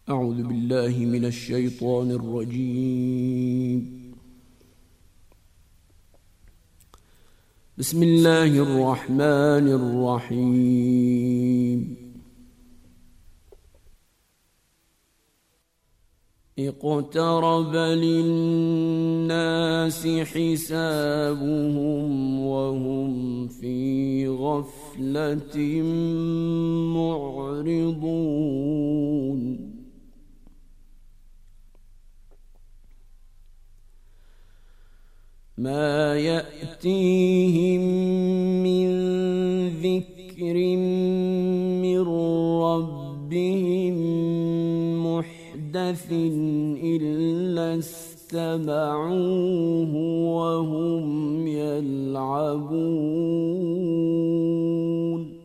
أعوذ بالله من الشيطان الرجيم. بسم الله الرحمن الرحيم. اقترب للناس حسابهم وهم في غفلة معرضون. ما يأتيهم من ذكر من ربهم محدث إلا استمعوه وهم يلعبون.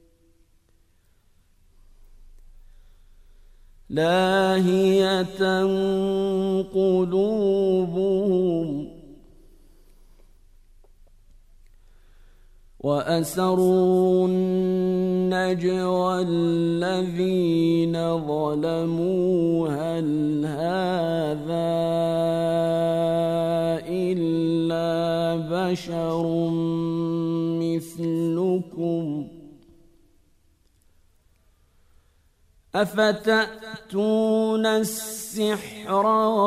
لاهية قلوبهم وأسروا النجوى الذين ظلموا هل هذا إلا بشر مثلكم أفتأتون السحر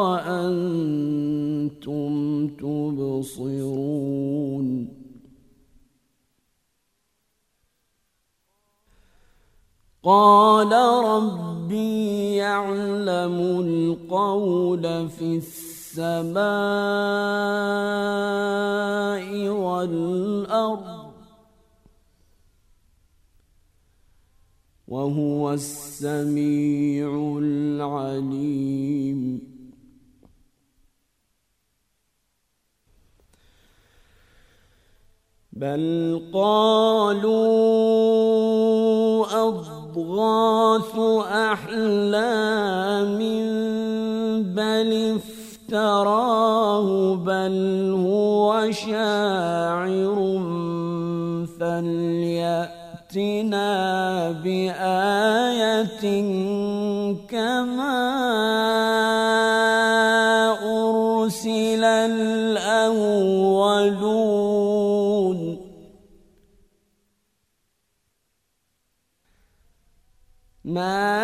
وأنتم تبصرون. قال ربي يعلم القول في السماء والأرض وهو السميع العليم. بل قالوا أضغاث أحلام بل افتراه بل هو شاعر فليأتنا بآية كما أرسل الأولون. ما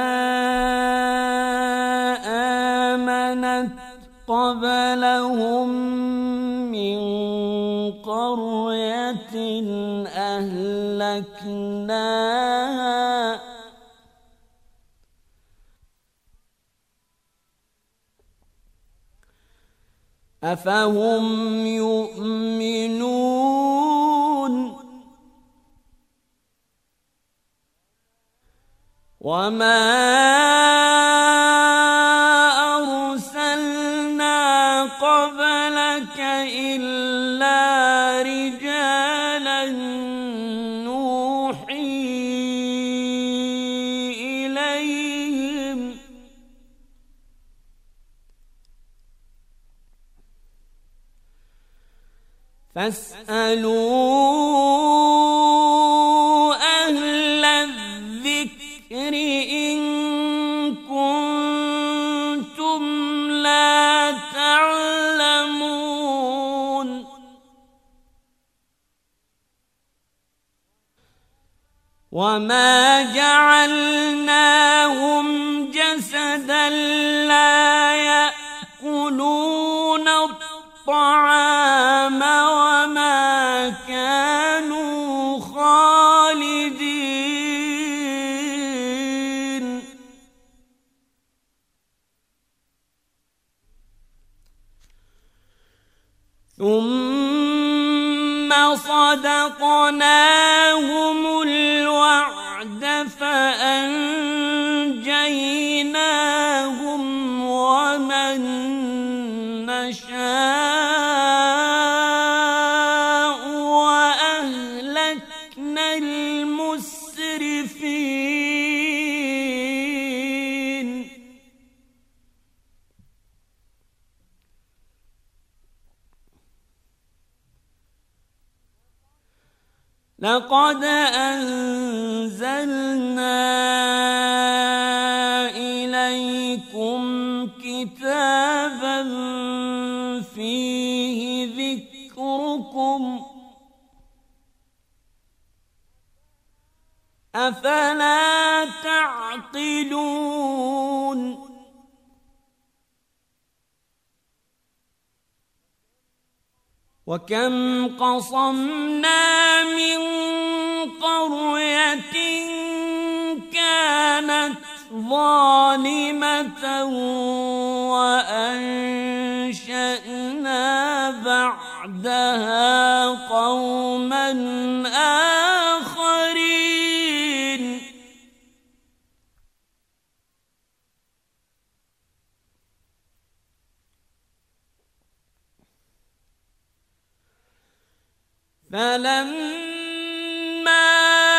آمنت قبلهم من قرية أهلكناها أفهم يؤمنون. وما أرسلنا قبلك إلا رجالا نوحي إليهم فاسألوا أهل الذكر إن كنتم لا تعلمون. وما جعلناهم جسدا لا يأكلون الطعام وما كانوا خالدين. ثم صدقناهم الوعد فأنجيناهم ومن نشاء وأهلكنا المسرفين. لقد أنزلنا إليكم يعدلون وكم قصمنا من قرية كانت ظالمة وأنشأنا بعدها قوما آخرين فلما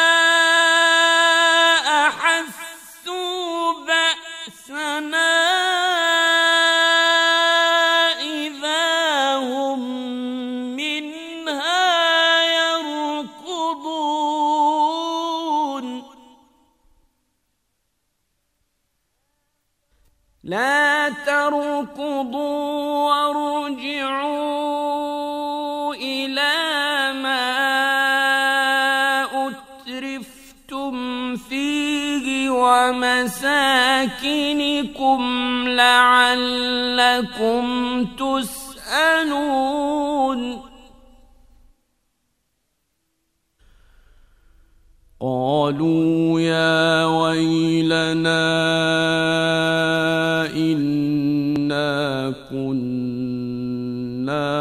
أحسوا بأسنا إذا هم منها يركضون لا تركضوا وارجعوا إلى فيه ومساكنكم لعلكم تسألون قالوا يا ويلنا إنا كنا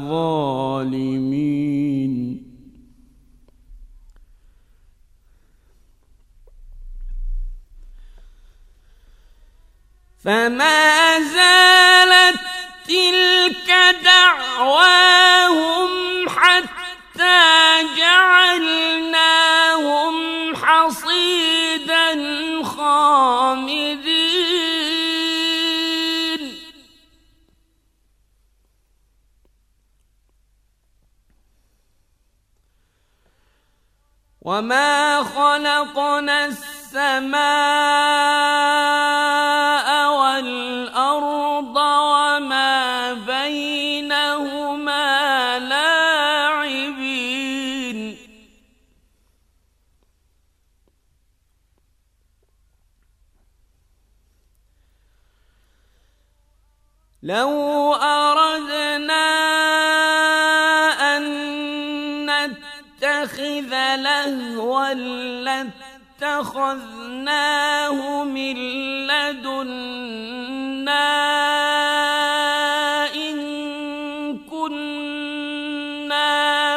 ظالمين فما زالت تلك دعواهم حتى جعلناهم حصيدا خامدين وما خلقنا السماء والأرض وما بينهما لاعبين لو أردنا أن نتخذ لهوا لاتخذناه من لدنا إن كنا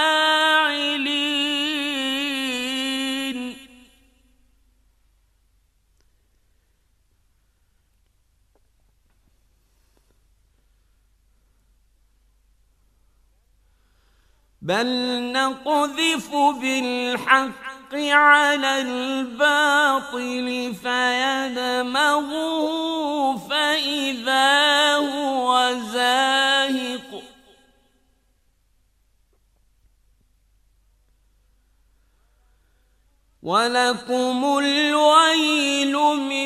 فاعلين بل نقذف بالحق على الباطل فيدمغه فإذا هو زاهق ولكم الويل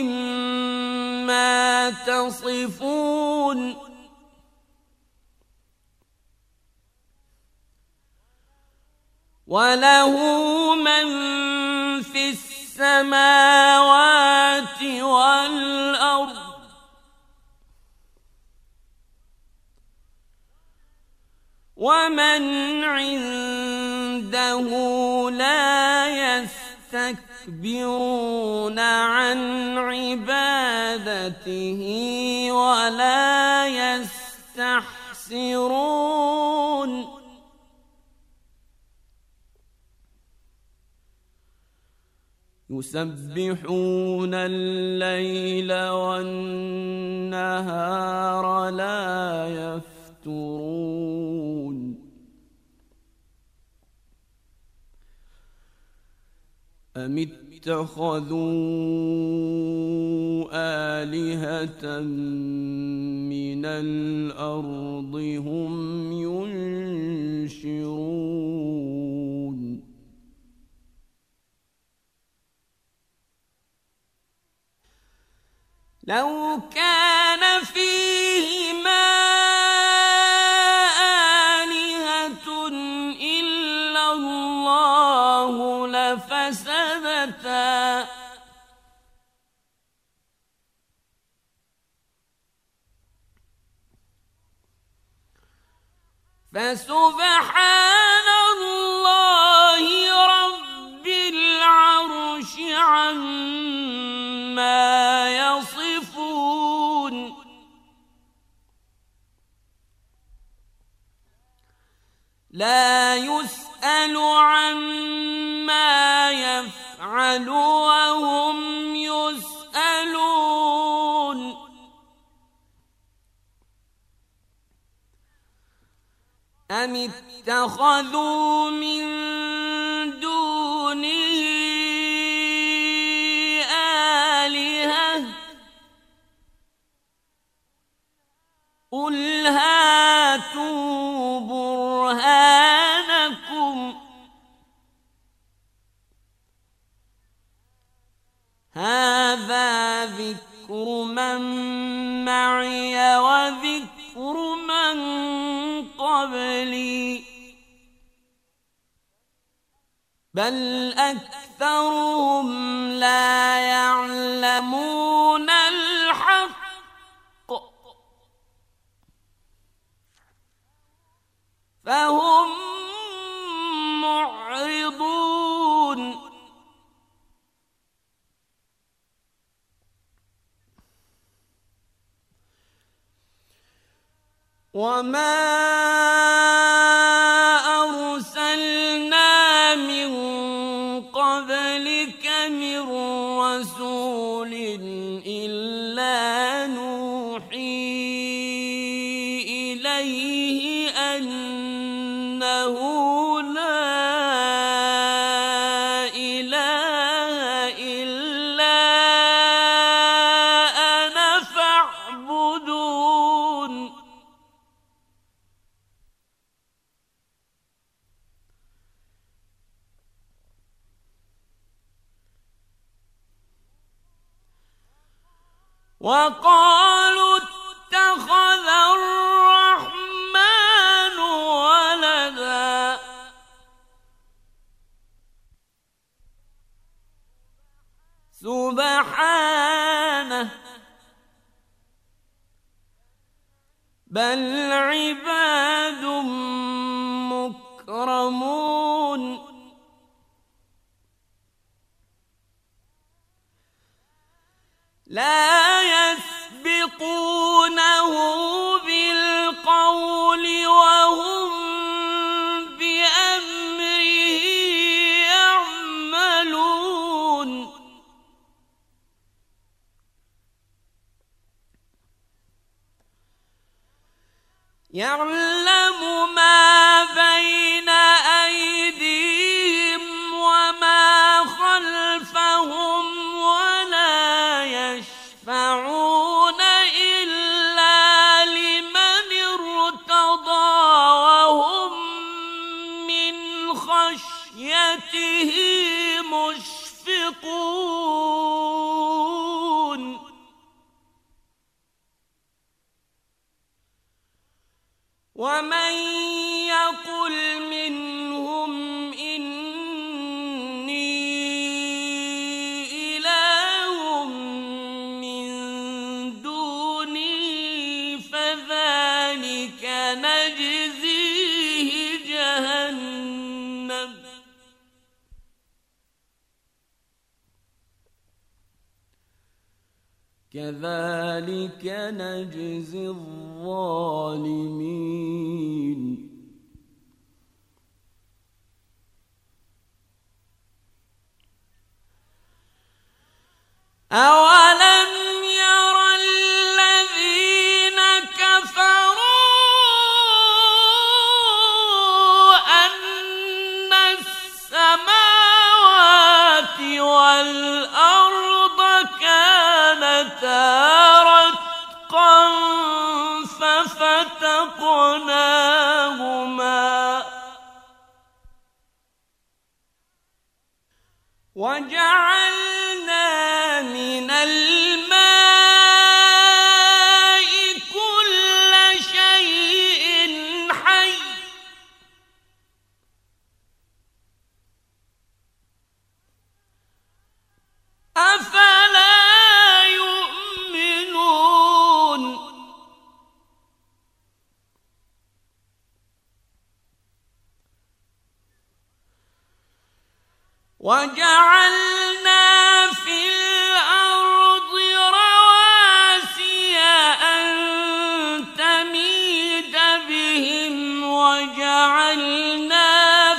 مما تصفون وله من في السماوات والأرض ومن عنده لا يستكبرون عن عبادته ولا يستحسرون يسبحون الليل والنهار لا يفترون أم اتخذوا آلهة من الأرض هم ينشرون لو كان فيهما آلهة إلا الله لفسدتا فسبحان الله رب العرش عما يصفون لا يسأل عما يفعل وهم يسألون أم اتخذوا من دونه آلهة قل هاتوا برهانكم هذا ذكر من معي وذكر من قبلي بل أكثرهم لا يعلمون الحق فهم معرضون وما أرسلنا من قبلك من رسول إلا نوحي إليه أنه لا إله إلا أنا فاعبدون وقالوا اتخذ الرحمن ولدا سبحانه بل عباد مكرمون لا يسبقونه بالقول وهم بأمره يعملون يعلم ما بين أيديهم وما خلفهم ولا يشفعون إلا لمن ارتضى وهم من خشيته مشفقون ومن يقل منهم إني إله من دونه فذلك نجزيه جهنم كذلك نجزي الظالمين أولم ير الذين كفروا أن السماوات والأرض كانتا رتقا ففتقناهما وجعلنا من الماء وجعلنا في الأرض رواسي أن تميد بهم وجعلنا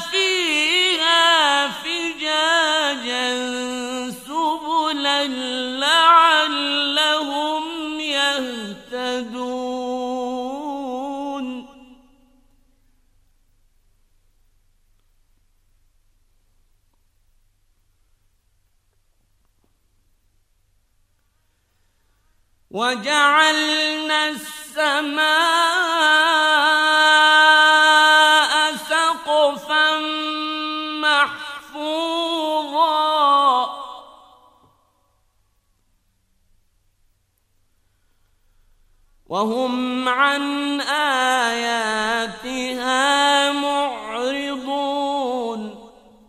فيها فجاجا سبلا لعلهم يهتدون وجعلنا السماء سقفا محفوظا وهم عن آياتها معرضون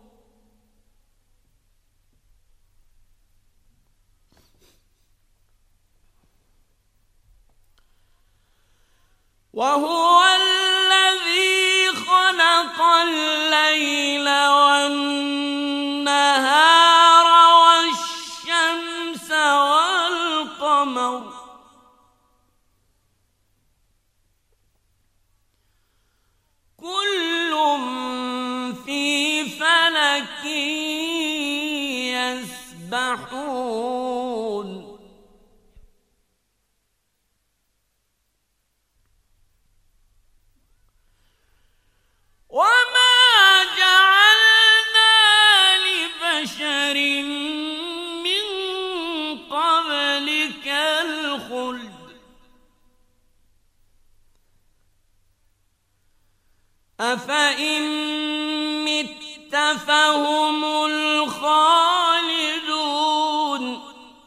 وهو الذي خلق الليل والنهار والشمس والقمر كل في فلك يسبحون وما جعلنا لبشر من قبلك الخلد أفإن مت فهم الخالدون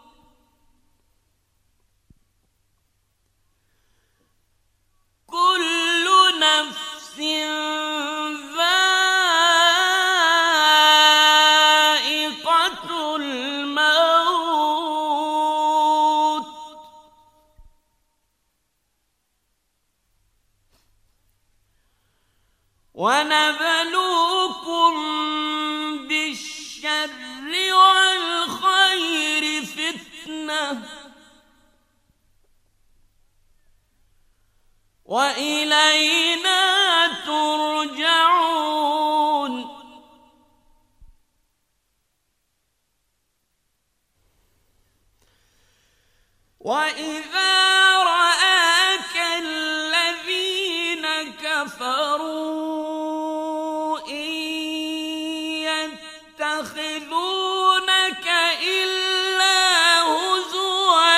كل نفس ذائقة الموت ونبلوكم بالشر والخير فتنة وإلينا ترجعون وإذا رآك الذين كفروا إن يتخذونك إلا هزوا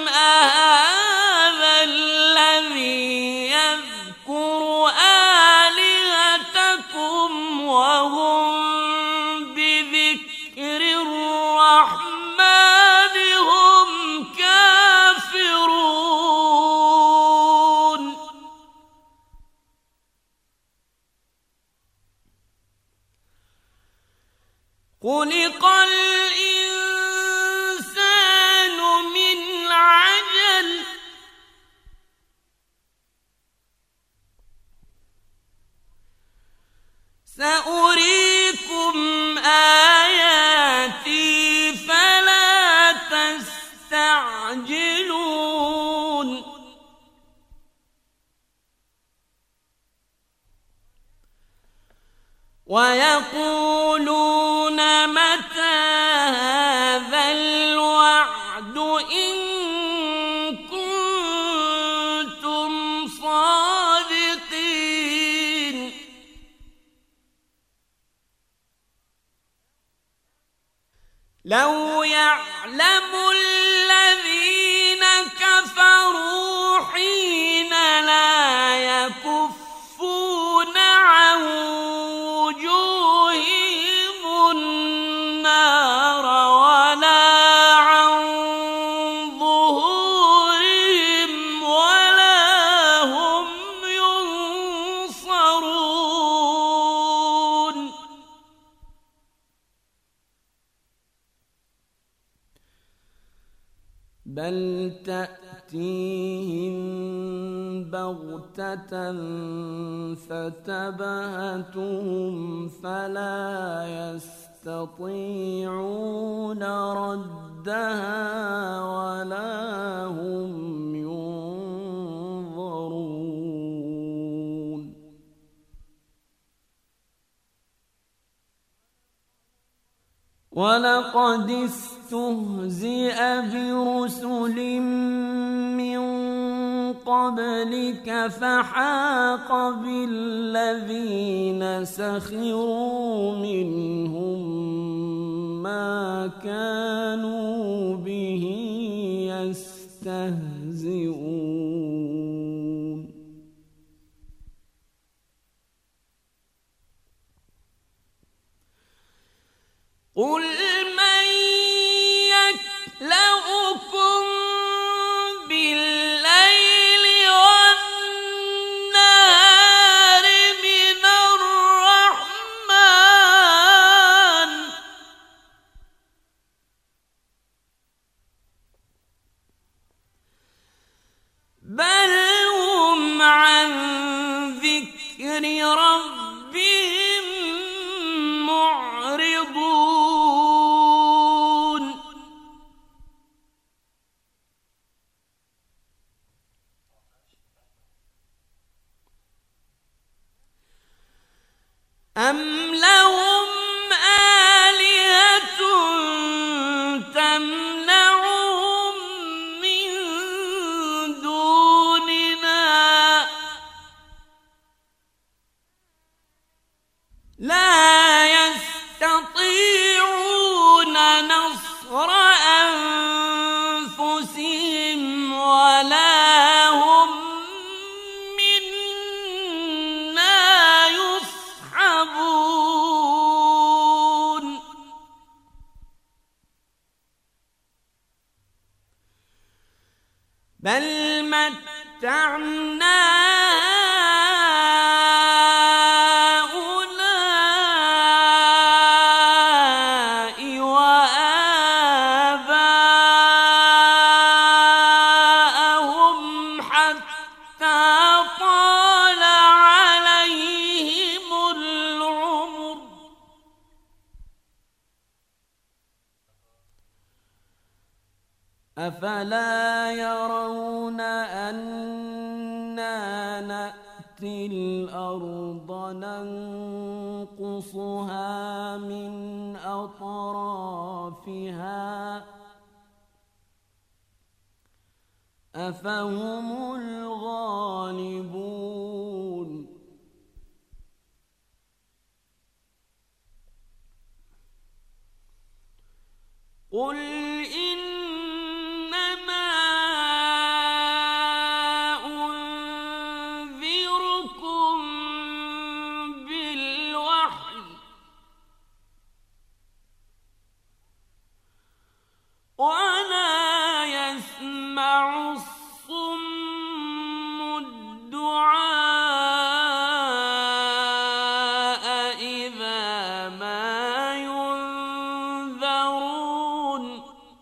أهذا الذي يذكر آلهتكم وهم بذكر الرحمن هم كافرون خلق الإنسان من عجل سأريكم آياتي فلا تستعجلون ويقولون متى هذا الوعد إن كنتم صادقين لو يعلم الذين كفروا حين لا يكفون عن وجوههم النار ولا عن ظهورهم ولا هم ينصرون بل تأتيهم بغتة فتبهتهم فلا يستطيعون ردها ولا هم ينظرون ولقد استهزئ برسل من قبلك فحاق بالذين سخروا منهم ما كانوا به يستهزئون قل من يكلؤكم بالليل والنهار من الرحمن بل هم عن ذكر ربهم معرضون أم لهم آلهة تمنعهم من دوننا لا يستطيعون نصر أنفسهم ولا هم منا يصحبون بل متعنا هؤلاء وآباءهم حتى طال عليهم العمر أفلا يرون أنا نأتي الأرض ننقصها من أطرافها أفهم الغالبون قل إنما أنذركم بالوحي ولا يسمع الصم الدعاء إذا ما ينذرون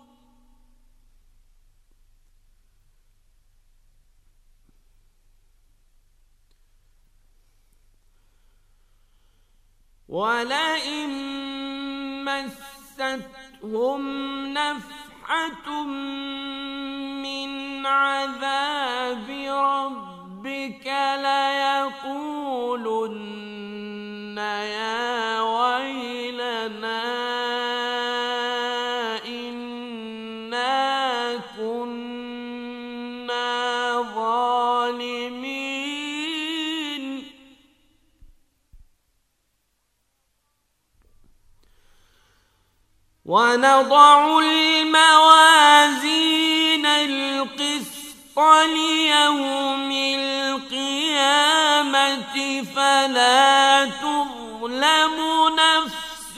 ولئن مستهم نفحة من عذاب ربك ليقولن يا ويلنا إنا كنا ظالمين ونضع الموازين القسط ليوم القيامة فلا تظلم نفس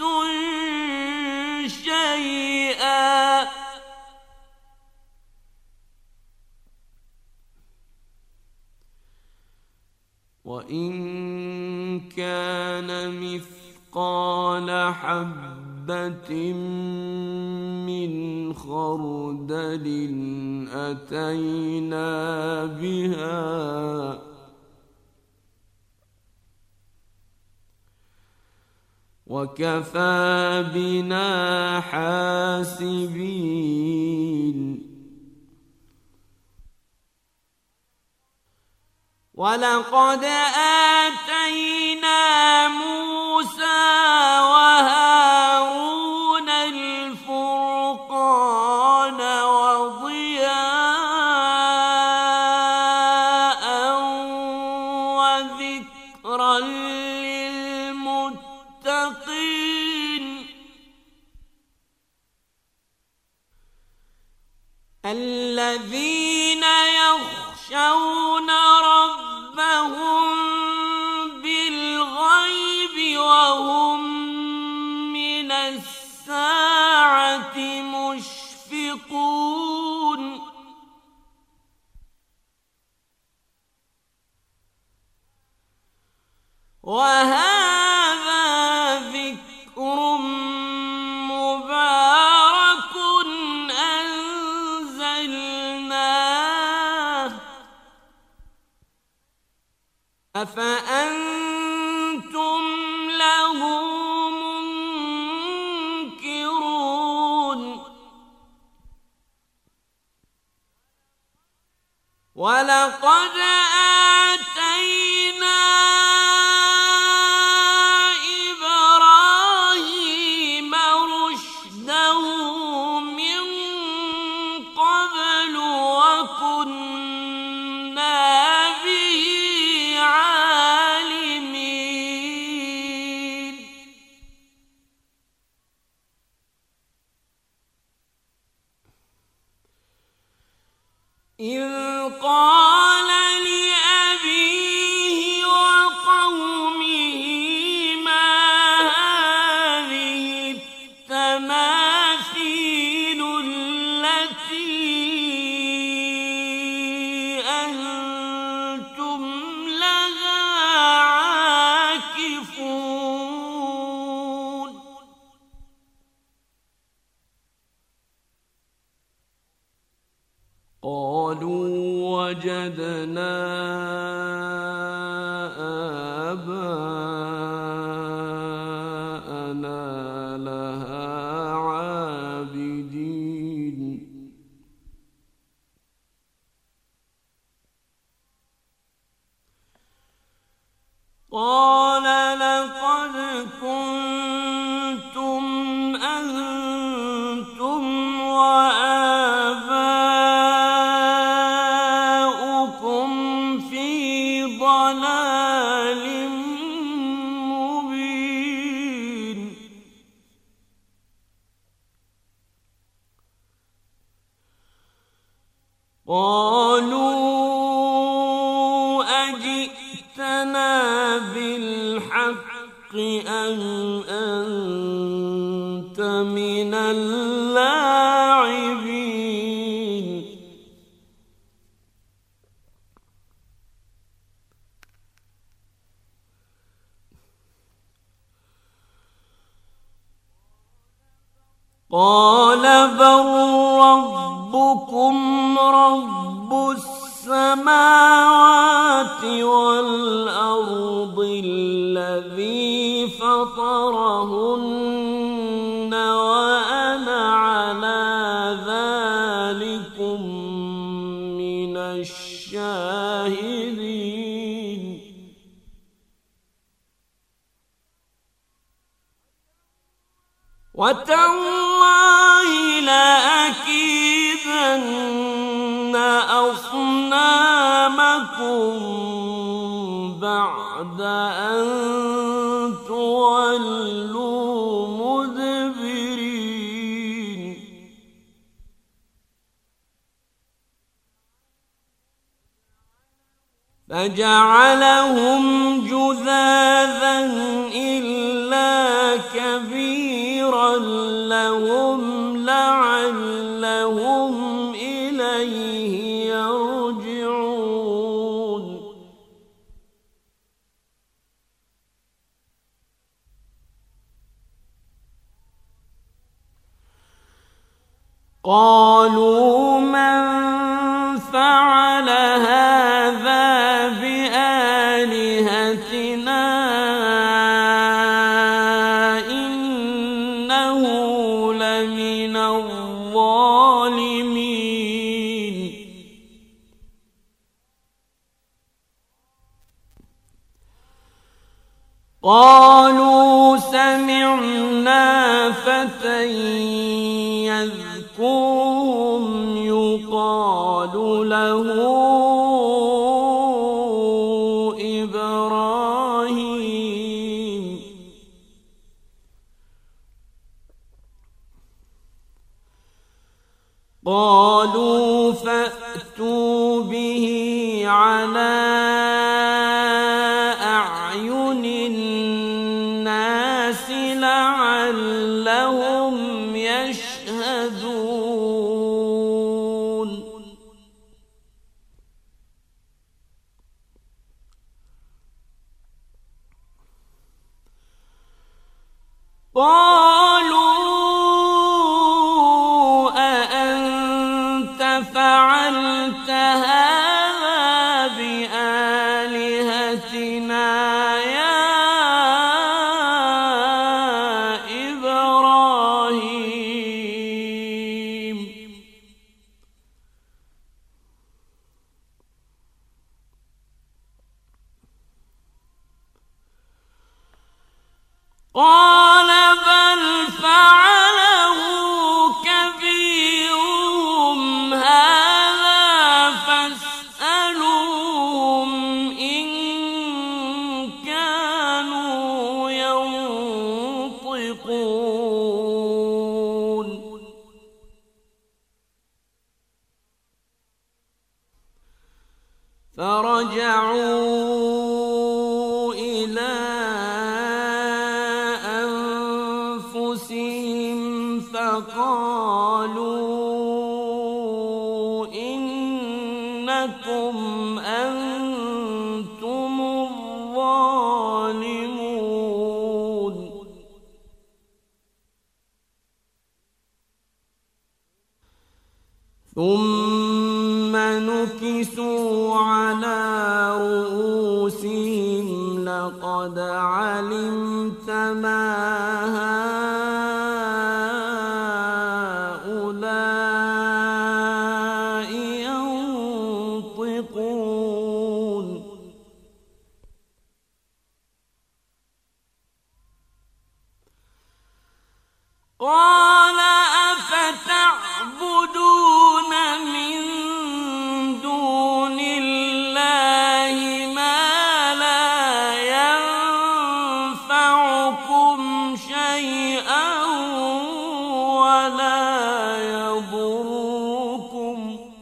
شيئا وإن كان مثقال حبة من خردل أتينا بها وكفى بنا حاسبين ولقد آتينا موسى وهارون الفرقان وضياء وذكرا للمتقين الذين يخشون ربهم بالغيب وهم من الساعة مشفقون وهذا ذكر مبارك أنزلناه أفأنتم له منكرون ولقد آتينا إبراهيم رشده من قبل وكنا به عالمين إذ قال لأبيه وقومه ما هذه التماثيل التي أنتم لها عاكفون قالوا وجدنا آباءنا لها عابدين قال لقد كنتم أنتم وآباؤكم في ضلال مبين قالوا أجئتنا بالحق أم أنت من اللاعبين قال بل ربكم رب السماوات والأرض الذي فطرهن وأنا على ذلكم من الشاهدين وتالله لأكيدن أصنامكم بعد أن تولوا مدبرين فجعلهم جذاذا إلا كبيرا لهم لعلهم إليه يرجعون قالوا من فعل هذا بآلهتنا قالوا سمعنا فتى يذكرهم يقال له إبراهيم قالوا فأتوا به على أعين الناس لعلهم يشهدون قالوا أأنت فعلت هذا بآلهتنا يا إبراهيم قال بل فعله كبيرهم هذا فاسألوهم إن كانوا ينطقون فرجعوا إلى أنفسهم فقالوا إنكم أنتم الظالمون ثم نكسوا على رؤوسهم لقد علمت ما هؤلاء ينطقون قال أفتعبدون من دون الله ما لا ينفعكم شيئا ولا يضركم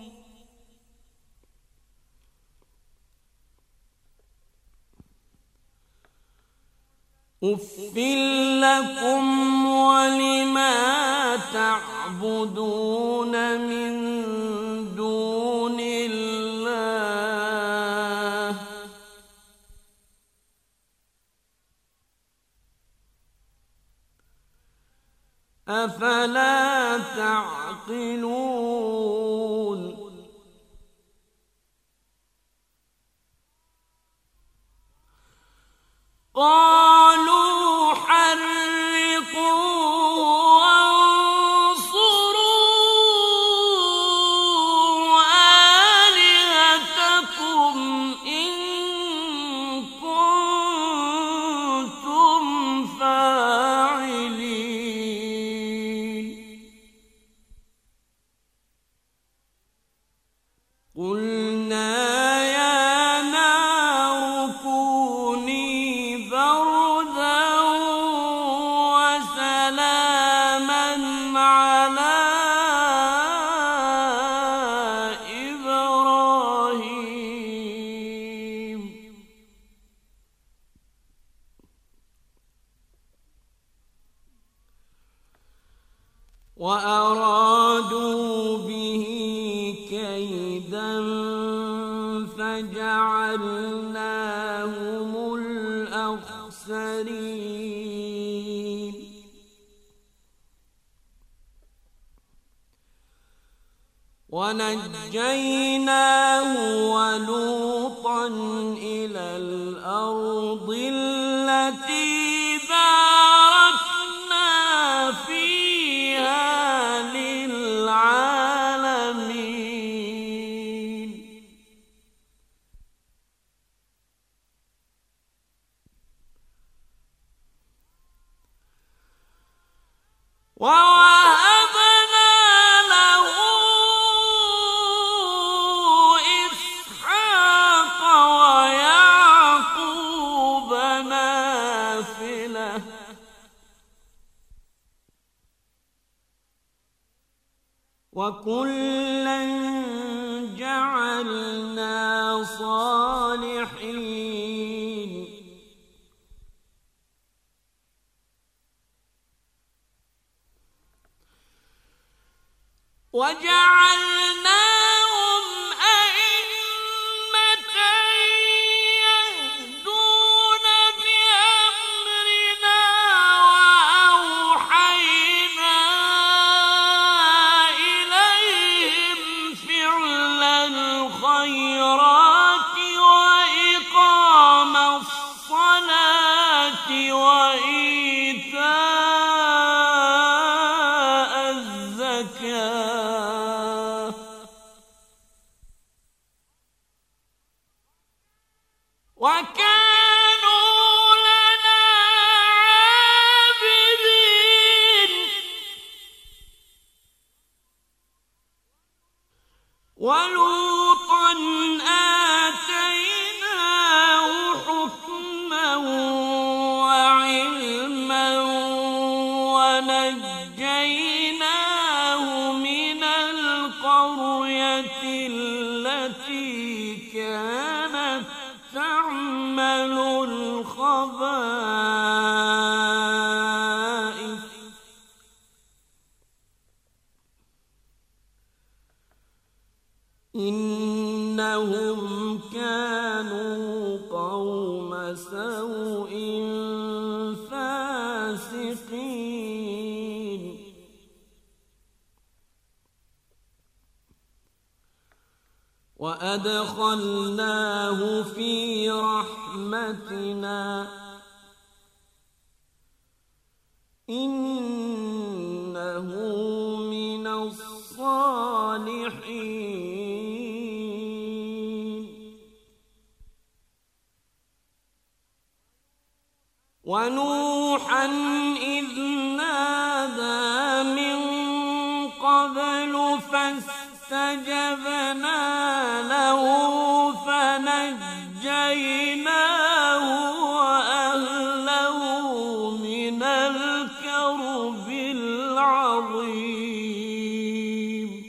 أُفٍّ لكم ولما تعبدون من دون الله أفلا تعقلون قالوا حرقوه وانصروا آلهتكم إن كنتم فاعلين قلنا يا نار كوني بردا وسلاما على إبراهيم وأرادوا به كيدا فجعلناهم الأخسرين ونجيناه ولوطا إلى الأرض التي باركنا فيها للعالمين وكلا جعلنا صالحين وجعلناهم أئمة يهدون بأمرنا وأوحينا إليهم فعل الخيرات وإقام الصلاة وإيتاء الزكاة وكانوا لنا عابدين ولوطا آتيناه حكما وعلما ونجيناه من القرية التي كانت تعمل الخبائث إنهم كانوا قوم سوء فاسقين وأدخلناه في رحمتنا إنه من الصالحين ونوحا إذ نادى من قبل فاستجبنا له فنجيناه وأهله من الكرب العظيم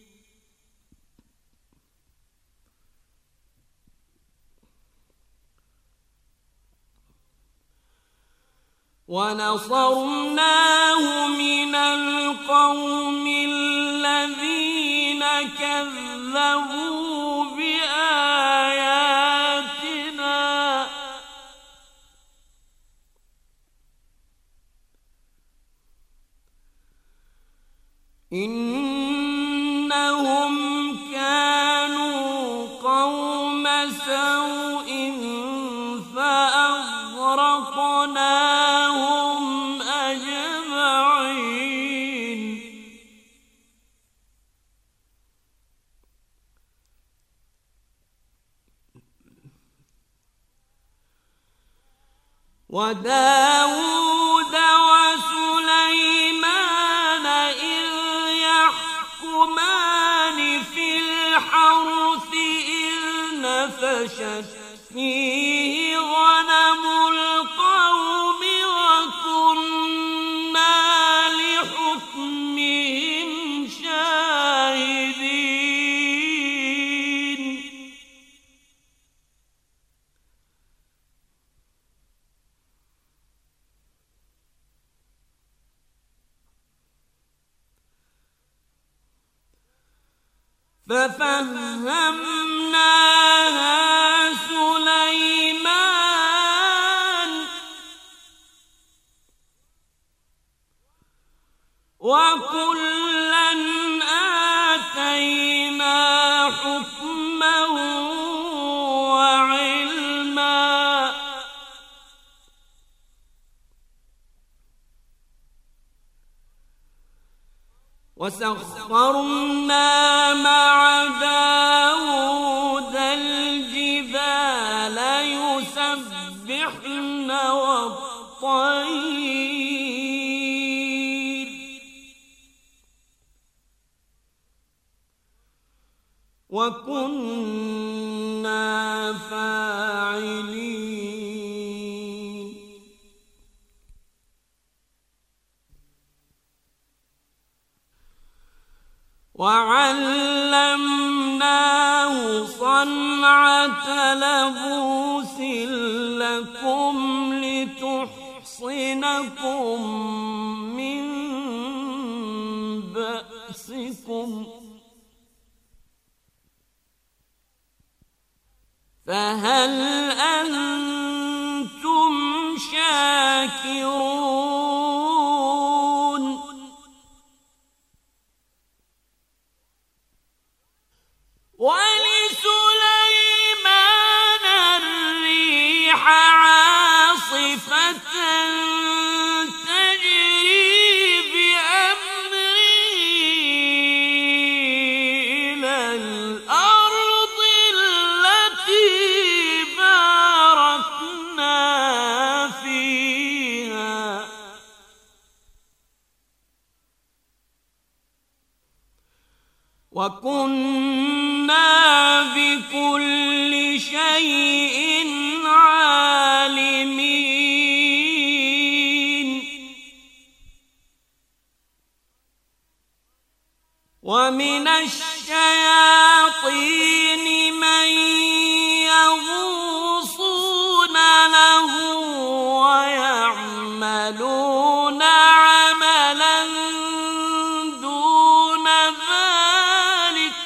ونصرناه من القوم الذين كذبوا بآياتنا إنهم كانوا قوم سوء فأغرقناهم أجمعين وداود وسليمان إذ يحكمان في الحرث إذ نفشت فيه غنم القوم وكنا لحكمهم شاهدين ففهمناها سليمان وكلا آتينا حكما وعلما وسخرنا مع داود الجبال يسبحن والطير وكنا فاعلين صنعة لبوس لكم لتحصنكم من بأسكم فهل أنتم شاكرون ولسليمان الريح عاصفة تجري بأمره إلى الأرض التي باركنا فيها وكنا بكل شيء عالمين ومن الشياطين من يغوصون له ويعملون عملا دون ذلك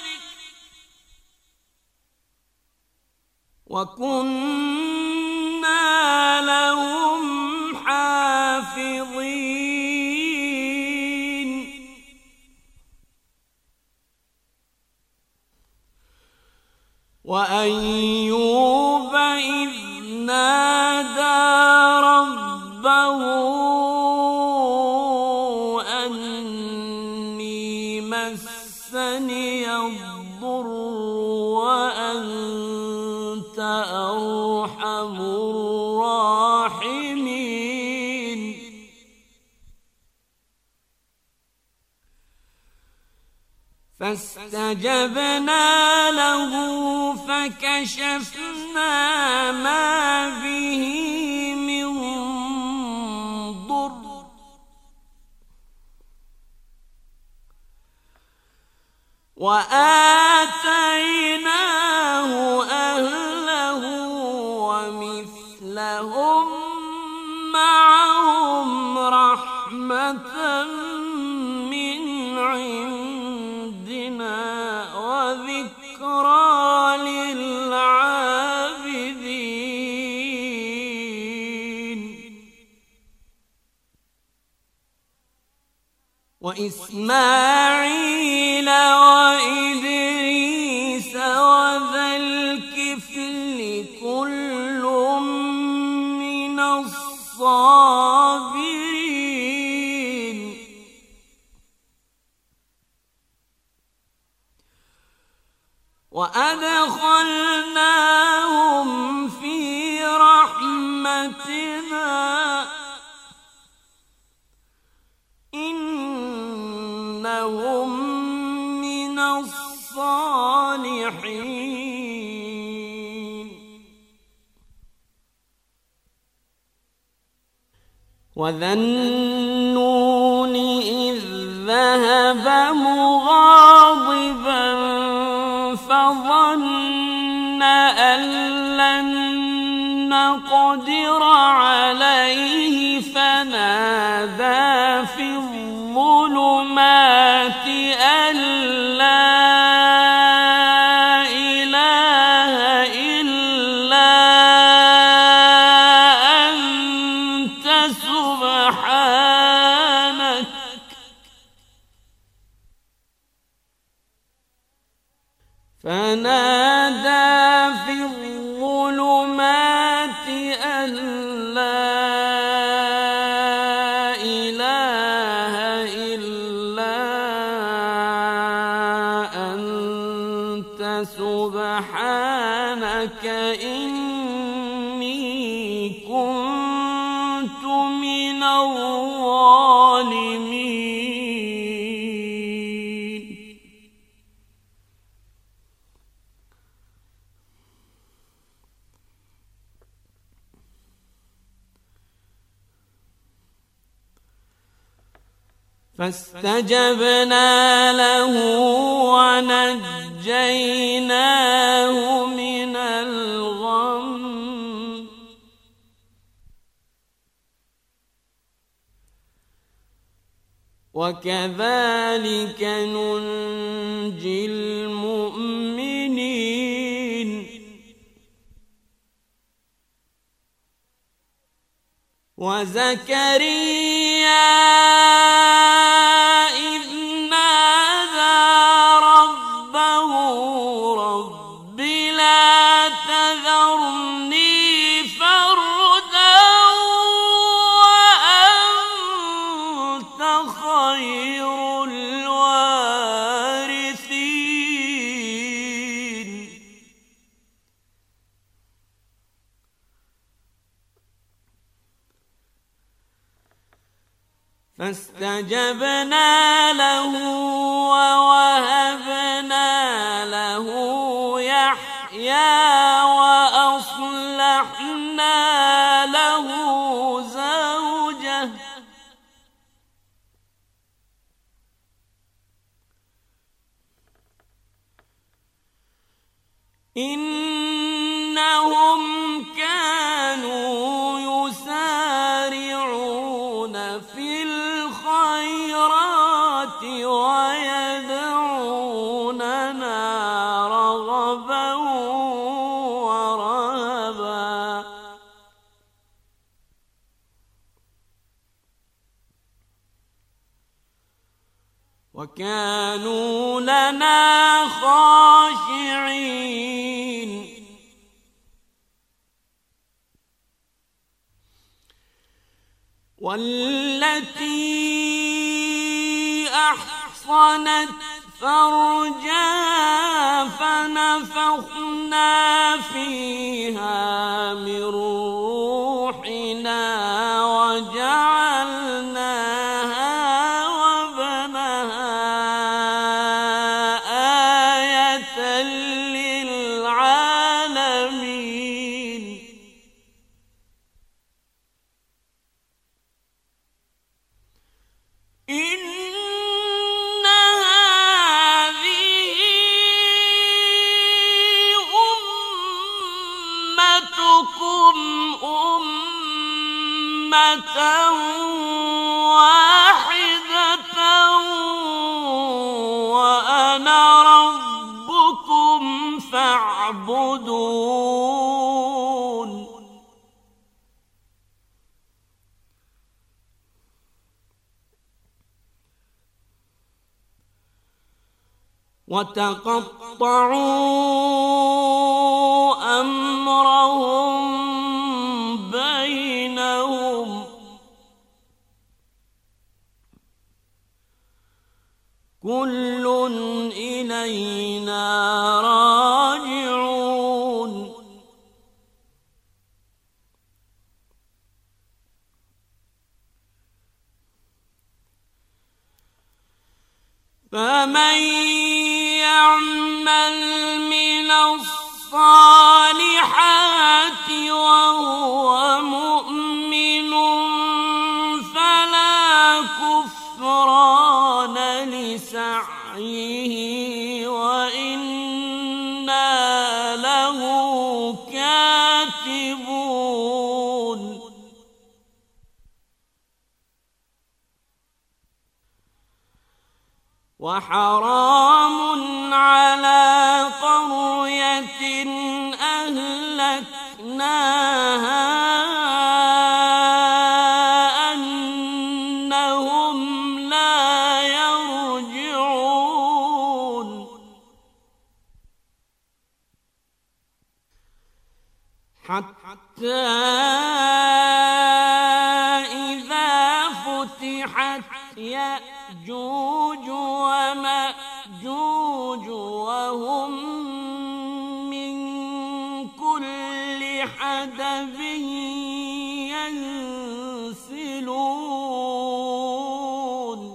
وكنا لهم حافظين وأيوب إذ نادى ربه أني مسني الضر وأنت أرحم الراحمين فاستجبنا له فكشفنا ما به من ضر وآتيناه أهله ومثلهم معهم رحمة من عندنا وذكرى للعابدين وإسماعيل وإدريس وذا الكفل كل من الصابرين وأدخلناهم في رحمتنا إنهم من الصالحين وذا النون إذ ذهب مغاضبا فظن أن لن نقدر عليه فنادى في الظلمات أن لا إله إلا أنت سبحانك فنادى في الظلمات أن لا إله إلا أنت سبحانك إني كنت من الظالمين فاستجبنا له ونجيناه ونجيناه من الغم وكذلك ننجي المؤمنين وزكريا إذ نادى ربه رب لا تذرني فردا وأنت خير الوارثين فاستجبنا له ووهبنا له يحيى وأصلحنا له زوجه إنهم كانوا يسارعون في الخيرات ويدعوننا رغبا ورهبا وكانوا لنا خاشعين والتي أحصنت فرجها فنفخنا فيها من روحنا وجعلناها وابنها آية للعالمين إن هذه أمتكم أمة واحدة وأنا ربكم فاعبدون وتقطعوا أمرهم بينهم كل إلينا راجعون فمن يعمل من الصالحات وهو مؤمن فلا كفران لسعيه وإنا له كاتبون وحرام على قرية أهلكناها أنهم لا يرجعون حتى إذا فتحت يأجوج ومأجوج وهم من كل حدب ينسلون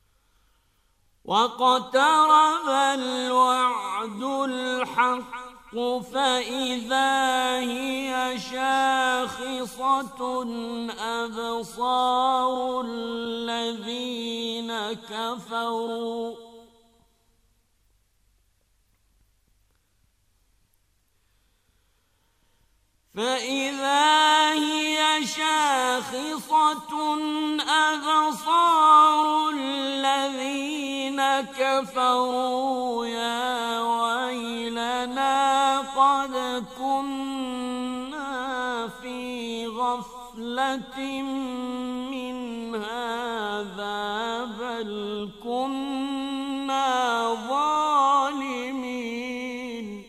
واقترب الوعد الحق فإذا هي شاخصة أبصار الذين كفروا أبصار الذين كفروا يا ويلنا قد كنا في غفلة من هذا بل كنا ظالمين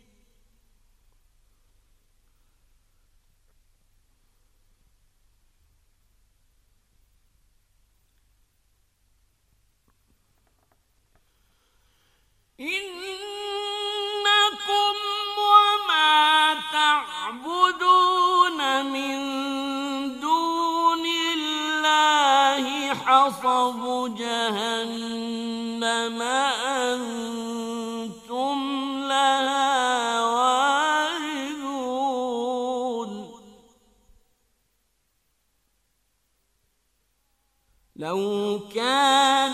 إنكم وما تعبدون من دون الله حصب جهنم أنتم لها واردون لو كان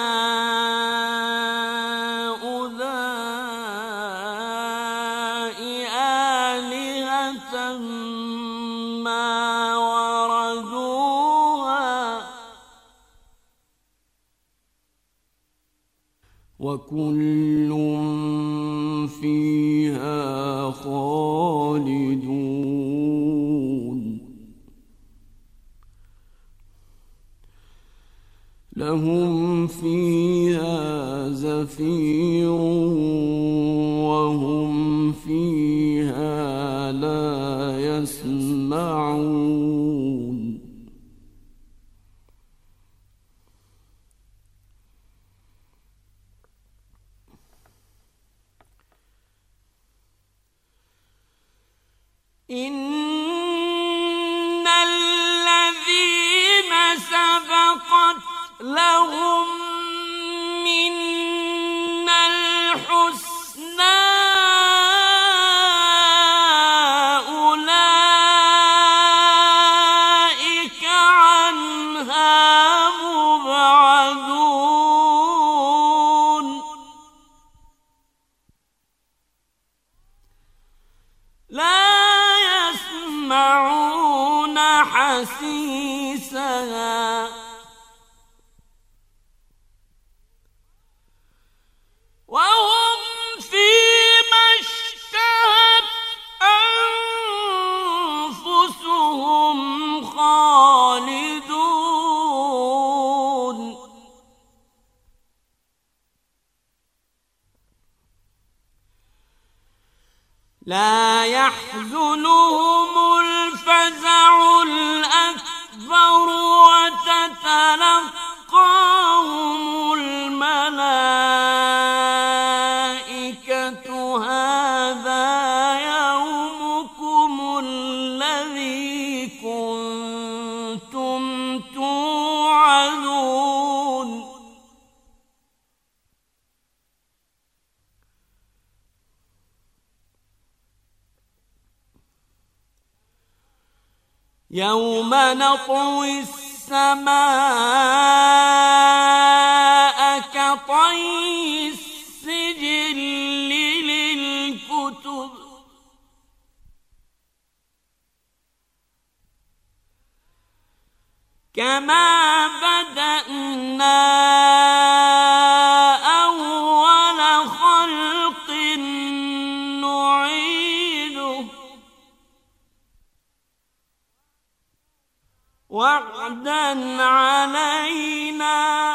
وكل فيها خالدون لهم فيها زفير وهم فيها لا يسمعون إن الذين سبقت لهم منا الحسنى أولئك عنها مبعدون يسمعون حسيسها وهم فيما اشتهت أنفسهم خالدون لا يحزنهم الفزع الأكبر وتتلقاهم الملائكة هذا يومكم الذي كنتم توعدون يوم نطوي السماء كطي السجل للكتب كما بدأنا أول خلق نعيده وعدا علينا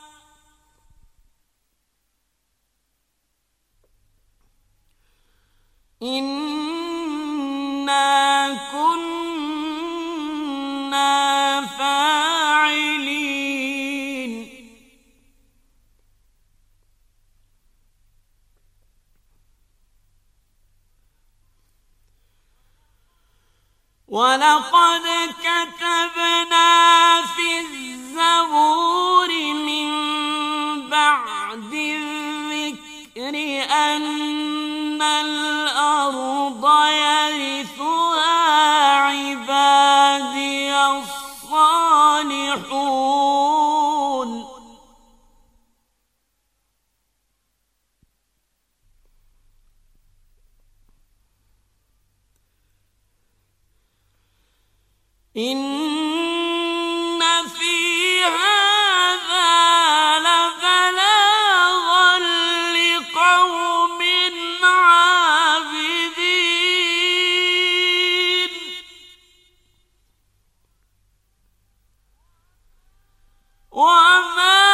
إنا كنا فاعلين ولقد كتبنا في الزبور من بعد الذكر أن الأرض صالحون إن في هذا لبلاغا لقوم عابدين وما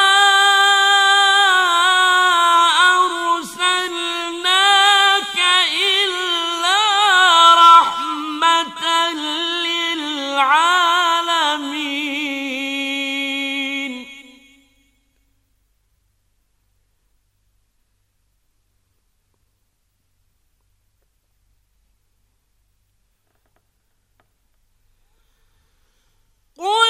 أرسلناك إلا رحمة للعالمين قل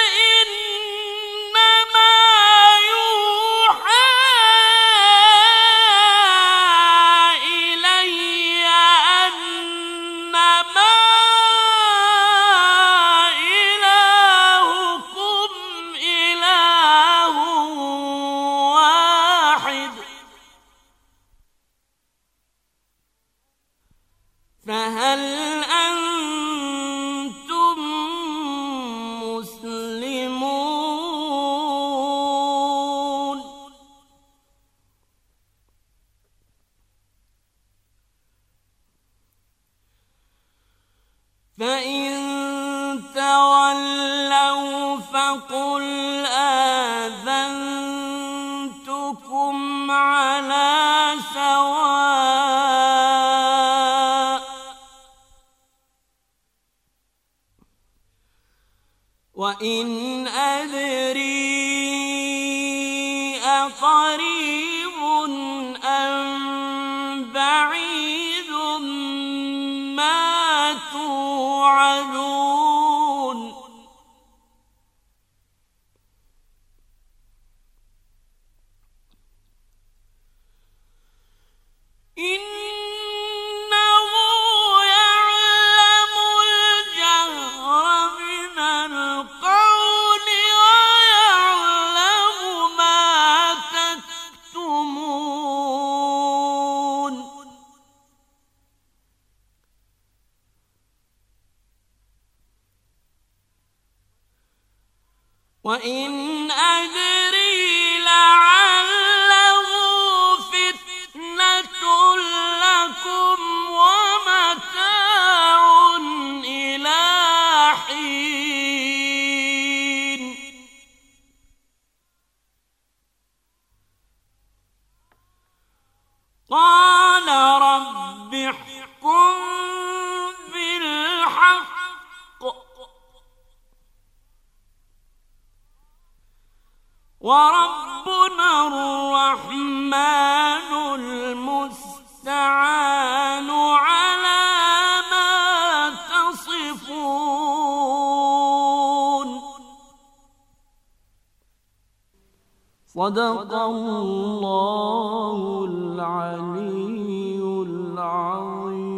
إنما يوحى إلي أنما إلهكم إله واحد فهل أنتم مسلمون فإن تولوا فقل آذنتكم على سواء وإن أدري أقريب أم بعيد ما توعدون إنه يعلم الجهر من القول ويعلم ما تكتمون وإن أدري لعله فتنة لكم ومتاع إلى حين قال رب احكم بالحق وربنا الرحمن المستعان على ما تصفون صدق الله العلي العظيم.